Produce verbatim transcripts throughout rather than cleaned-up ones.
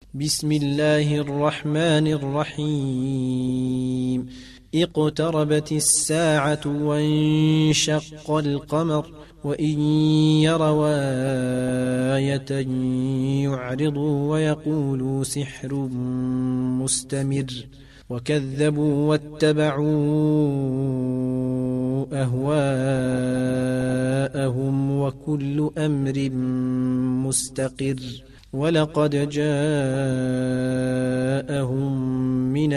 بسم الله الرحمن الرحيم. اقتربت الساعة وانشق القمر وإن يروا آية يعرضوا ويقولوا سحر مستمر وكذبوا واتبعوا أهواءهم وكل أمر مستقر ولقد جاءهم من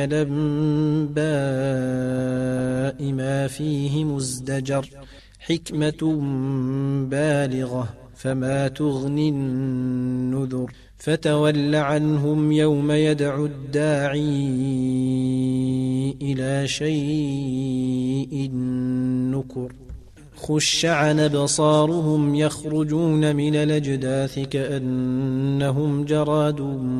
الأنباء ما فيه مزدجر حكمة بالغة فما تغني النذر فتول عنهم يوم يدعو الداعي إلى شيء نكر خش عن أبصارهم يخرجون من الأجداث كأنهم جراد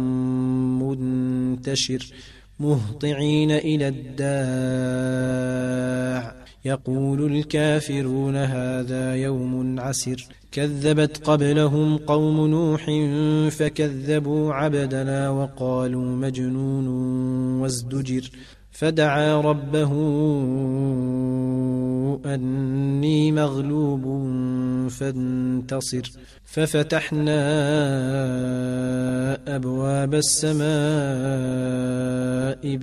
منتشر مهطعين إلى الداع يقول الكافرون هذا يوم عسر كذبت قبلهم قوم نوح فكذبوا عبدنا وقالوا مجنون وازدجر فدعا ربه أني مغلوب فانتصر ففتحنا أبواب السماء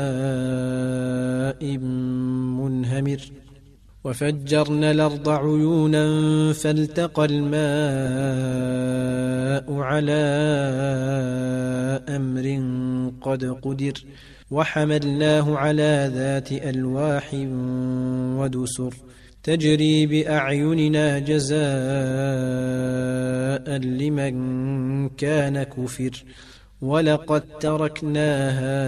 بماء منهمر وفجرنا الأرض عيونا فالتقى الماء على أمر قد قدر وحملناه على ذات ألواح ودسر تجري بأعيننا جزاء لمن كان كفر ولقد تركناها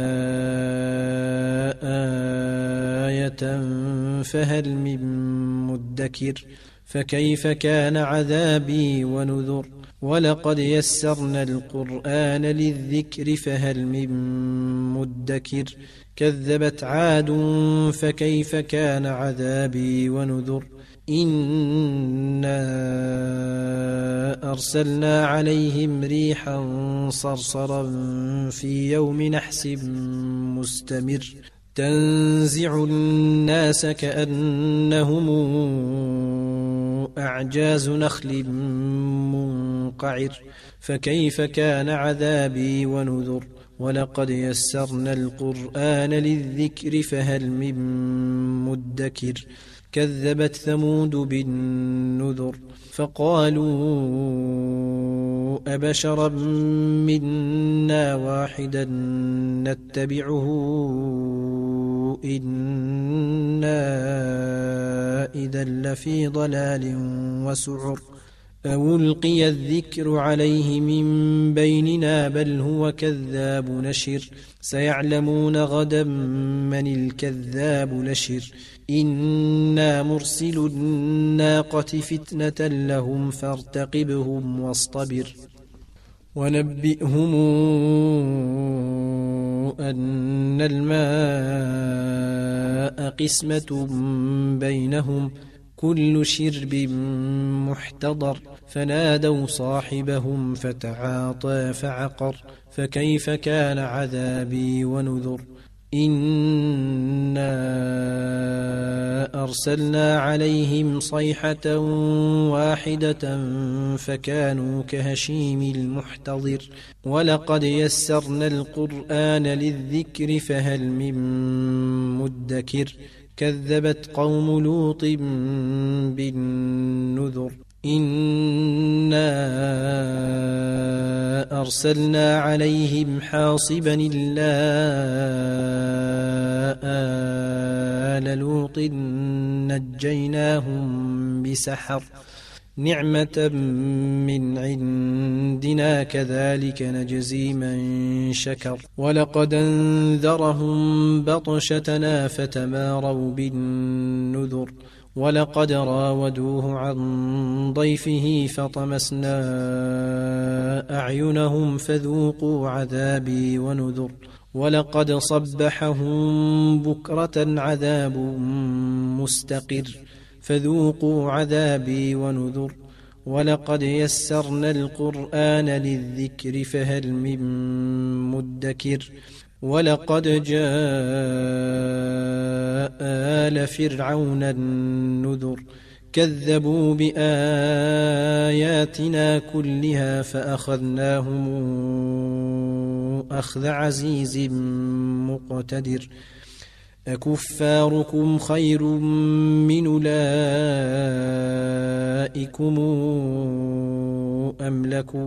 آية فهل من مدكر فكيف كان عذابي ونذر ولقد يسرنا القرآن للذكر فهل من مدكر كذبت عاد فكيف كان عذابي ونذر إنا أرسلنا عليهم ريحا صرصرا في يوم نحس مستمر تنزع الناس كأنهم أعجاز نخل منقعر فكيف كان عذابي ونذر ولقد يسرنا القرآن للذكر فهل من مدكر كذبت ثمود بالنذر فقالوا أبشرا منا واحدا نتبعه إنا إذا لفي ضلال وسعر أو ألقي الذكر عليه من بيننا بل هو كذاب نشر سيعلمون غدا من الكذاب نشر إنا مرسل الناقة فتنة لهم فارتقبهم واصطبر ونبئهم أن الماء قسمة بينهم كل شرب محتضر فنادوا صاحبهم فتعاطى فعقر فكيف كان عذابي ونذر إنا أرسلنا عليهم صيحة واحدة فكانوا كهشيم المحتضر ولقد يسرنا القرآن للذكر فهل من مدكر كذبت قوم لوط بالنذر إنا أرسلنا عليهم حاصبا إلا آل لوط نجيناهم بسحر نعمة من عندنا كذلك نجزي من شكر ولقد انذرهم بطشتنا فتماروا بالنذر ولقد راودوه عن ضيفه فطمسنا أعينهم فذوقوا عذابي ونذر ولقد صبحهم بكرة عذاب مستقر فذوقوا عذابي ونذر ولقد يسرنا القرآن للذكر فهل من مدكر ولقد جاء آل فرعون النذر كذبوا بآياتنا كلها فأخذناهم أخذ عزيز مقتدر أكفاركم خير من أولئكم أم لكم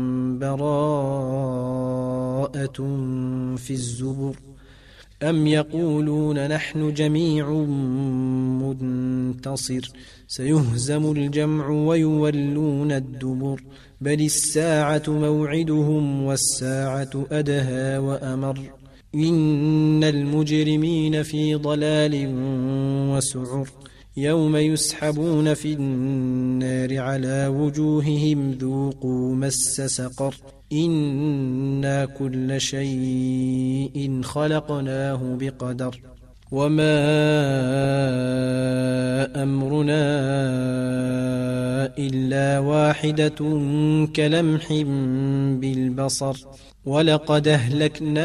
براءة في الزبر أم يقولون نحن جميع منتصر سيهزم الجمع ويولون الدبر بل الساعة موعدهم والساعة أدهى وأمر إن المجرمين في ضلال وسعر يوم يسحبون في النار على وجوههم ذوقوا مس سقر إنا كل شيء خلقناه بقدر وما أمرنا إلا واحدة كلمح بالبصر ولقد أهلكنا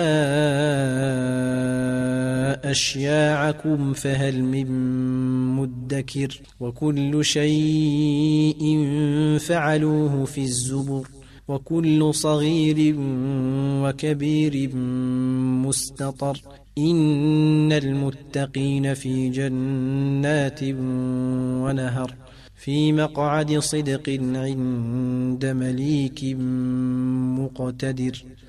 أشياعكم فهل من مدكر وكل شيء فعلوه في الزبر وكل صغير وكبير مستطر إن المتقين في جنات ونهر في مقعد صدق عند مليك مقتدر